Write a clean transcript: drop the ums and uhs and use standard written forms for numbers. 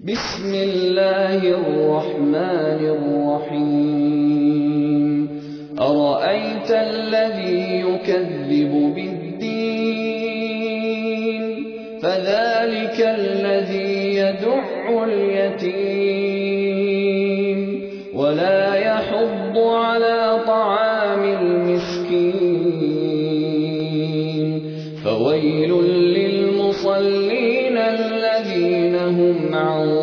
بسم الله الرحمن الرحيم أرأيت الذي يكذب بالدين فذلك الذي يدع اليتيم ولا يحض على طعام المسكين فويل للمصلين الذين هم عن